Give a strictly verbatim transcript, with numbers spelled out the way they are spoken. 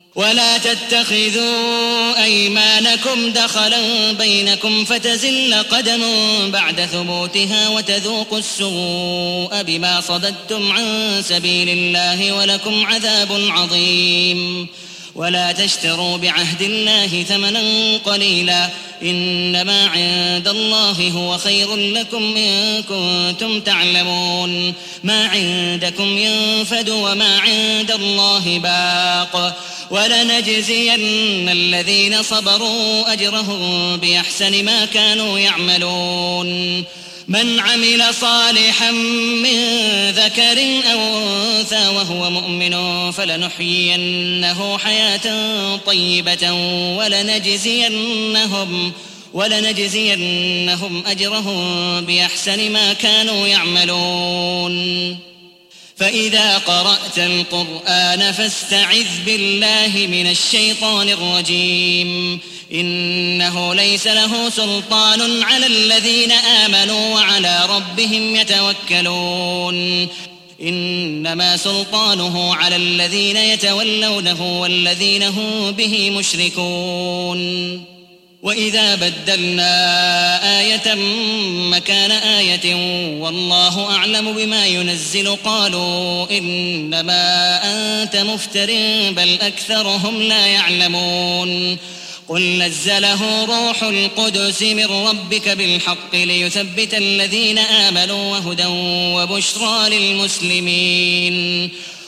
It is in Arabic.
ولا تتخذوا أيمانكم دخلا بينكم فتزل قدم بعد ثبوتها وتذوقوا السوء بما صددتم عن سبيل الله ولكم عذاب عظيم. ولا تشتروا بعهد الله ثمنا قليلا إنما عند الله هو خير لكم إن كنتم تعلمون. ما عندكم ينفد وما عند الله باق ولنجزين الذين صبروا أجرهم بأحسن ما كانوا يعملون. من عمل صالحا من ذكر أو أنثى وهو مؤمن فلنحيينه حياة طيبة ولنجزينهم, ولنجزينهم أجرهم بأحسن ما كانوا يعملون. فإذا قرأت القرآن فاستعذ بالله من الشيطان الرجيم. إنه ليس له سلطان على الذين آمنوا وعلى ربهم يتوكلون. إنما سلطانه على الذين يتولونه والذين هم به مشركون. وإذا بدلنا آية مكان آية والله أعلم بما ينزل قالوا إنما أنت مفتر بل أكثرهم لا يعلمون. قل نزله روح القدس من ربك بالحق ليثبت الذين آمنوا وهدى وبشرى للمسلمين.